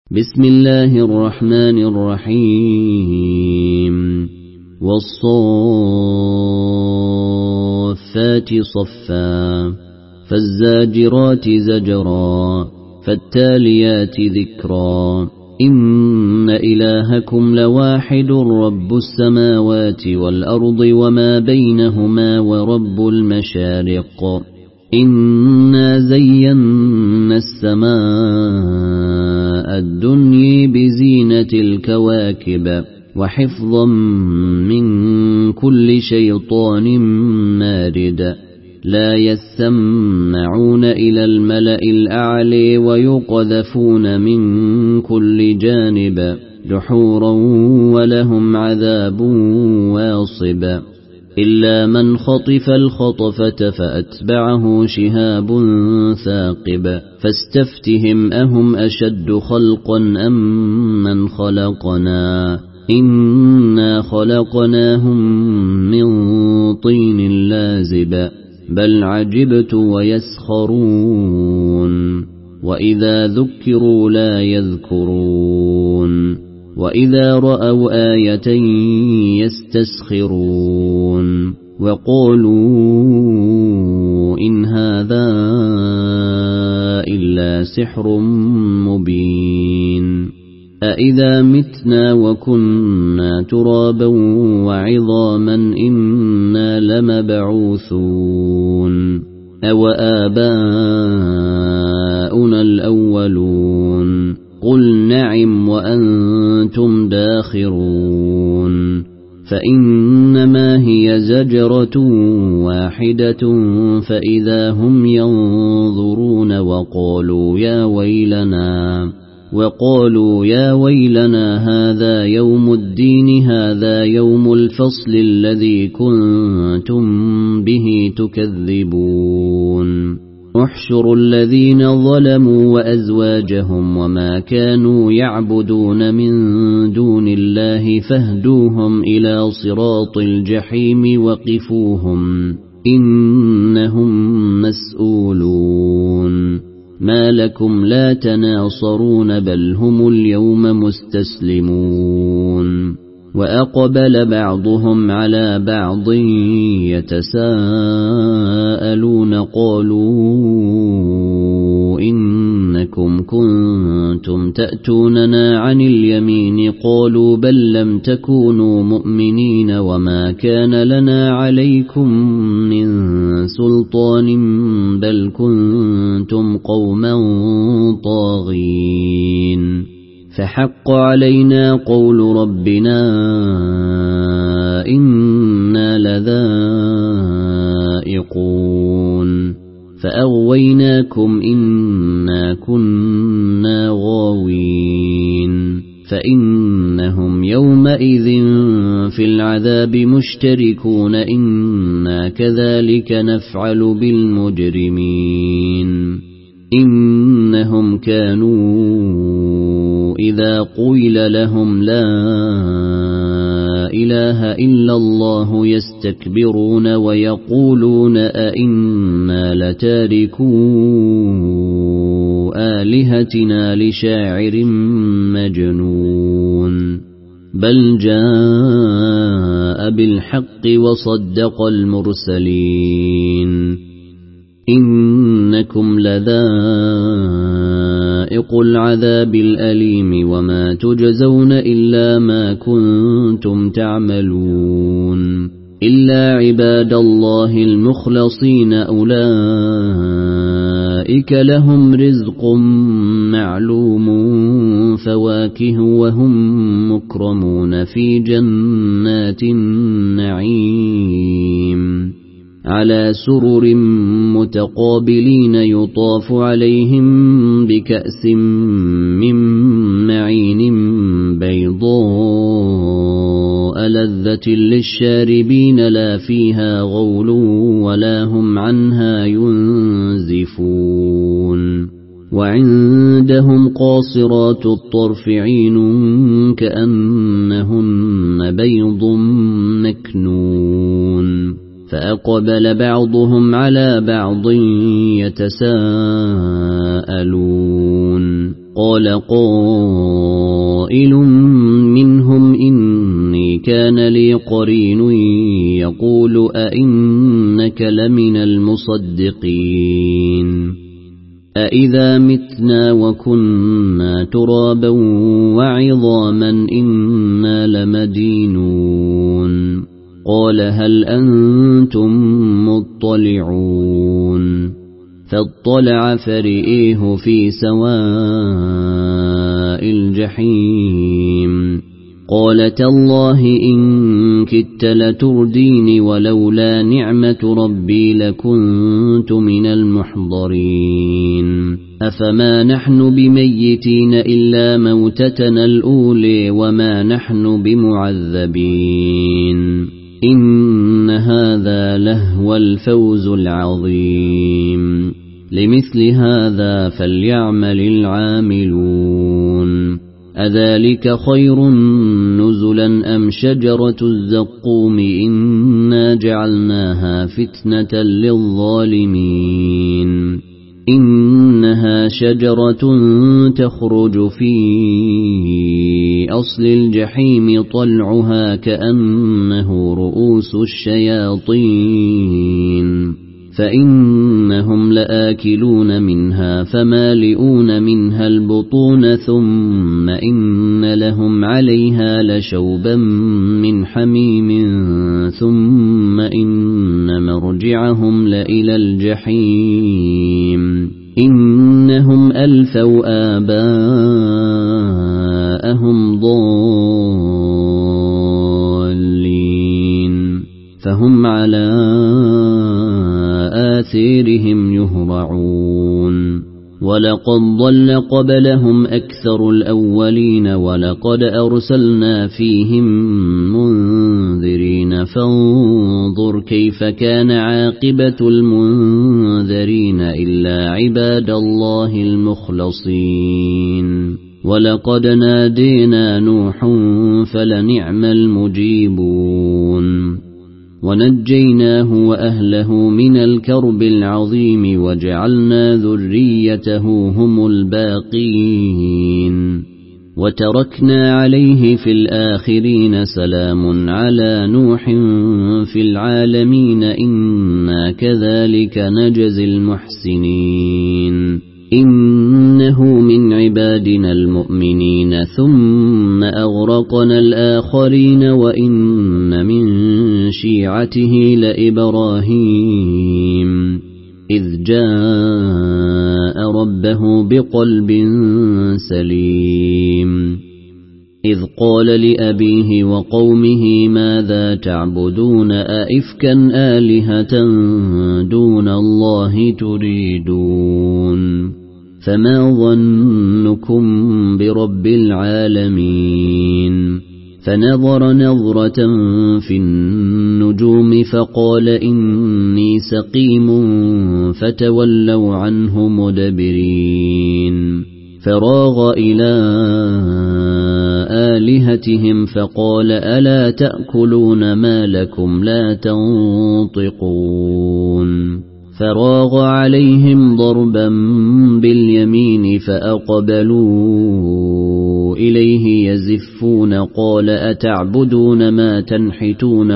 بسم الله الرحمن الرحيم والصافات صفا فالزاجرات زجرا فالتاليات ذكرا إن إلهكم لواحد رب السماوات والأرض وما بينهما ورب المشارق إنا زينا السماء الدنيا بزينة الكواكب وحفظا من كل شيطان مارد لا يسمعون إلى الملأ الأعلى ويقذفون من كل جانب دحورا ولهم عذاب واصب إلا من خطف الخطفة فأتبعه شهاب ثاقب فاستفتهم أهم أشد خلقا أم من خلقنا إنا خلقناهم من طين لازب بل عجبت ويسخرون وإذا ذكروا لا يذكرون وإذا رأوا آية يستسخرون وقالوا إن هذا إلا سحر مبين أإذا متنا وكنا ترابا وعظاما إنا لمبعوثون أو آباؤنا الأولون قل نعم وأنتم داخرون فإنما هي زجرة واحدة فإذا هم ينظرون وقالوا يا ويلنا هذا يوم الدين هذا يوم الفصل الذي كنتم به تكذبون احشروا الذين ظلموا وأزواجهم وما كانوا يعبدون من دون الله فاهدوهم إلى صراط الجحيم وقفوهم إنهم مسؤولون ما لكم لا تناصرون بل هم اليوم مستسلمون وأقبل بعضهم على بعض يتساءلون قالوا إنكم كنتم تأتوننا عن اليمين قالوا بل لم تكونوا مؤمنين وما كان لنا عليكم من سلطان بل كنتم قوما طاغين فحق علينا قول ربنا إنا لذائقون فأغويناكم إنا كنا غاوين فإنهم يومئذ في العذاب مشتركون إنا كذلك نفعل بالمجرمين إنهم كانوا إذا قيل لهم لا إله إلا الله يستكبرون ويقولون أئنا لتاركو آلهتنا لشاعر مجنون بل جاء بالحق وصدق المرسلين إنكم لذائق العذاب الأليم وما تجزون إلا ما كنتم تعملون إلا عباد الله المخلصين أولئك لهم رزق معلوم فواكه وهم مكرمون في جنات النعيم على سرر متقابلين يطاف عليهم بكأس من معين بيضاء لذة للشاربين لا فيها غول ولا هم عنها ينزفون وعندهم قاصرات الطرف عين كأنهن بيض مكنون فأقبل بعضهم على بعض يتساءلون قال قائل منهم إني كان لي قرين يقول أئنك لمن المصدقين أإذا متنا وكنا ترابا وعظاما إنا لمدينون قال هل أنتم مطلعون فاطلع فرئيه في سواء الجحيم قال تالله إن كدت لترديني ولولا نعمة ربي لكنت من المحضرين أفما نحن بميتين إلا موتتنا الأولى وما نحن بمعذبين إن هذا لهو الفوز العظيم لمثل هذا فليعمل العاملون أذلك خير نزلا أم شجرة الزقوم إنا جعلناها فتنة للظالمين إنها شجرة تخرج في أصل الجحيم طلعها كأنه رؤوس الشياطين فإنهم لآكلون منها فمالئون منها البطون ثم إن لهم عليها لشوبا من حميم ثم إن مرجعهم لإلى الجحيم إنهم ألفوا آباءهم ضالين فهم على آثارهم يهرعون ولقد ضل قبلهم أكثر الأولين ولقد أرسلنا فيهم منذرين فانظر كيف كان عاقبة المنذرين إلا عباد الله المخلصين ولقد نادينا نوح فلنعم المجيبون ونجيناه وأهله من الكرب العظيم وجعلنا ذريته هم الباقين وتركنا عليه في الآخرين سلام على نوح في العالمين إنا كذلك نجزي المحسنين إنه من عبادنا المؤمنين ثم أغرقنا الآخرين وإن من شيعته لإبراهيم إذ جاء ربه بقلب سليم إذ قال لأبيه وقومه ماذا تعبدون أئفكا آلهة دون الله تريدون فما ظنكم برب العالمين فنظر نظرة في النجوم فقال إني سقيم فتولوا عنه مدبرين فراغ إلى آلهتهم فقال ألا تأكلون ما لكم لا تنطقون فراغ عليهم ضربا باليمين فأقبلوا إليه يزفون قال أتعبدون ما تنحتون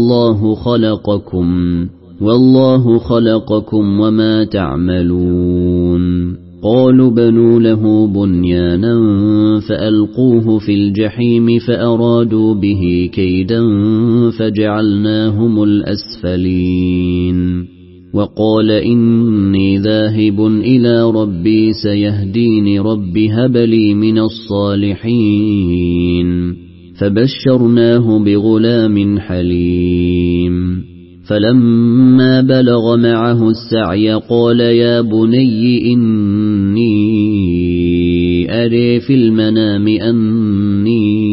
والله خلقكم وما تعملون قالوا بنوا له بنيانا فألقوه في الجحيم فأرادوا به كيدا فجعلناهم الأسفلين وقال إني ذاهب إلى ربي سيهدين رب هب لي من الصالحين فبشرناه بغلام حليم فلما بلغ معه السعي قال يا بني إني أري في المنام أني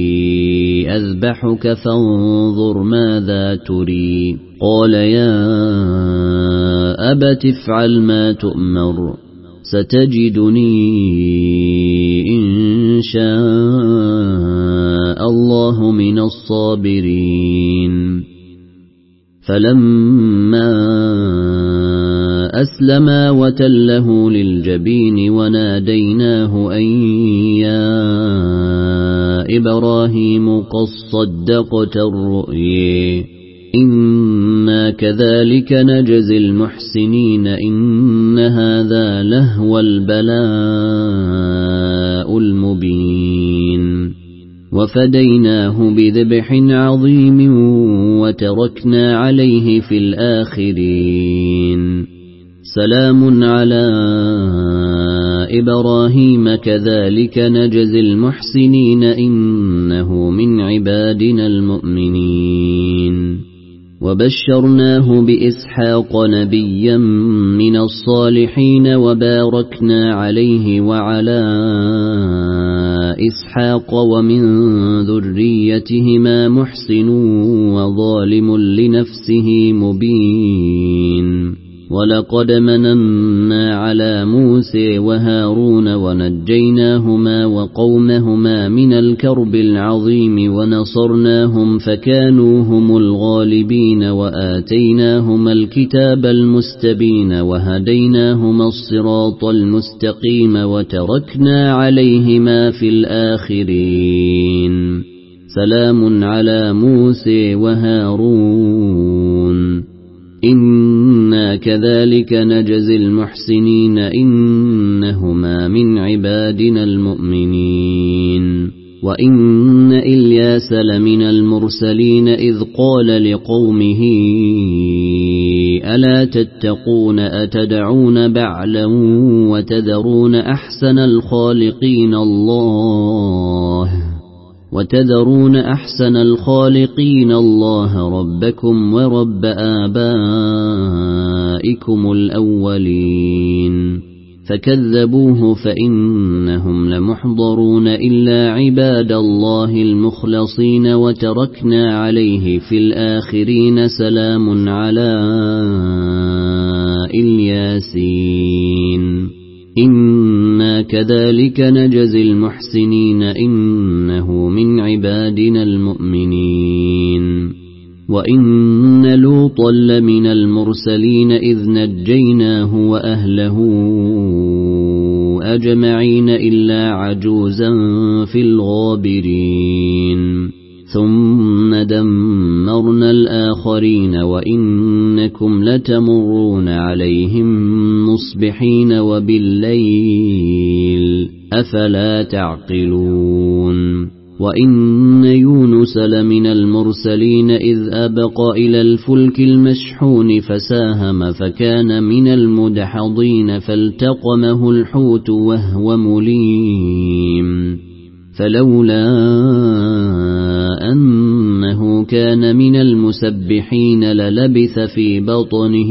أذبحك فانظر ماذا تري قال يا أبت افعل ما تؤمر ستجدني إن شاء الله من الصابرين فلما أسلما وتله للجبين وناديناه أن يا إبراهيم قد صدقت الرؤيا إنا كذلك نجزي المحسنين إن هذا لهو البلاء المبين وفديناه بذبح عظيم وتركنا عليه في الآخرين سلام على إبراهيم كذلك نجزي المحسنين إنه من عبادنا المؤمنين وبشرناه بإسحاق نبيا من الصالحين وباركنا عليه وعلى إسحاق ومن ذريتهما محسن وظالم لنفسه مبين ولقد مننا على موسى وهارون ونجيناهما وقومهما من الكرب العظيم ونصرناهم فكانوا هم الغالبين وآتيناهما الكتاب المستبين وهديناهما الصراط المستقيم وتركنا عليهما في الآخرين سلام على موسى وهارون إنا كذلك نجزي المحسنين إنهما من عبادنا المؤمنين وإن إلياس لمن المرسلين إذ قال لقومه ألا تتقون أتدعون بعلا وتذرون أحسن الخالقين الله ربكم ورب آبائكم الأولين فكذبوه فإنهم لمحضرون إلا عباد الله المخلصين وتركنا عليه في الآخرين سلام على الياسين إنا كذلك نجزي المحسنين إنه من عبادنا المؤمنين وإن لوطا لمن المرسلين إذ نجيناه وأهله أجمعين إلا عجوزا في الغابرين ثم دمرنا الآخرين وإنكم لتمرون عليهم مصبحين وبالليل أفلا تعقلون وإن يونس لمن المرسلين إذ أبق إلى الفلك المشحون فساهم فكان من المدحضين فالتقمه الحوت وهو مليم فلولا أنه كان من المسبحين للبث في بطنه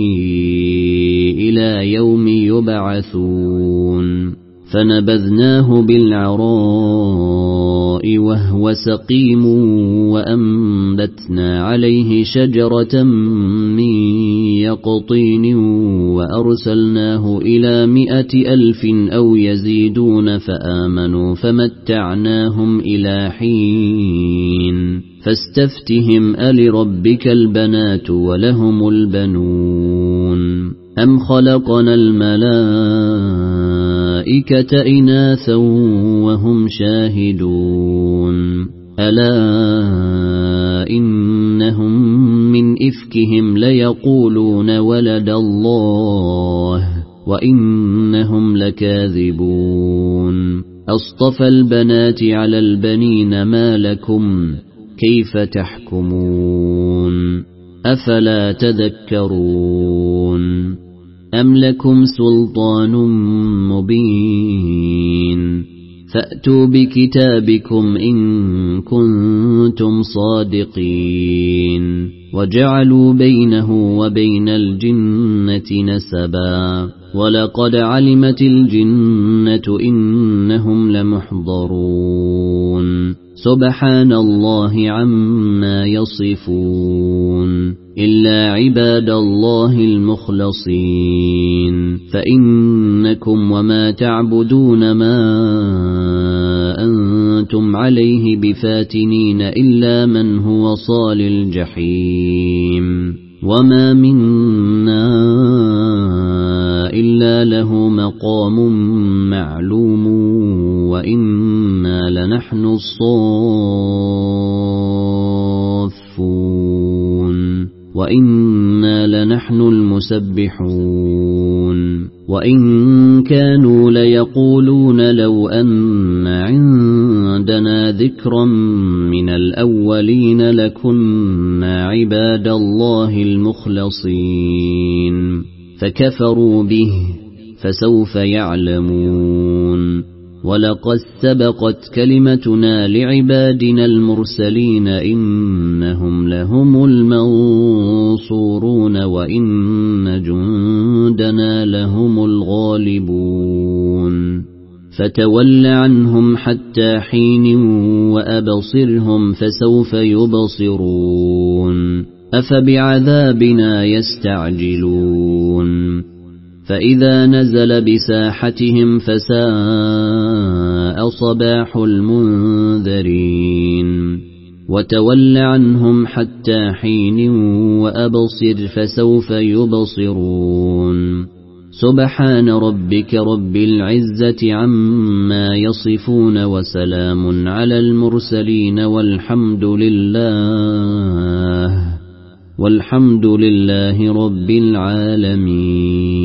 إلى يوم يبعثون فنبذناه بالعراء وهو سقيم وأنبتنا عليه شجرة من يقطين وأرسلناه إلى 100,000 أو يزيدون فآمنوا فمتعناهم إلى حين فاستفتهم ألربك البنات ولهم البنون أم خلقنا الملائكة إناثا وهم شاهدون ألا إنهم من إفكهم ليقولون ولد الله وإنهم لكاذبون أصطفى البنات على البنين ما لكم كيف تحكمون أفلا تذكرون أم لكم سلطان مبين فأتوا بكتابكم إن كنتم صادقين وجعلوا بينه وبين الجنة نسبا ولقد علمت الجنة إنهم لمحضرون سبحان الله عما يصفون إلا عباد الله المخلصين فإنكم وما تعبدون ما أنتم عليه بفاتنين إلا من هو صال الجحيم وما منا إلا له مقام معلوم وإنا لنحن الصافون وإنا لنحن المسبحون وإن كانوا ليقولون لو أن عندنا ذكرا من الأولين لكنا عباد الله المخلصين فكفروا به فسوف يعلمون ولقد سبقت كلمتنا لعبادنا المرسلين إنهم لهم المنصورون وإن جندنا لهم الغالبون فتول عنهم حتى حين وأبصرهم فسوف يبصرون أفبعذابنا يستعجلون فإذا نزل بساحتهم فساء صباح المنذرين وتول عنهم حتى حين وأبصر فسوف يبصرون سبحان ربك رب العزة عما يصفون وسلام على المرسلين والحمد لله رب العالمين.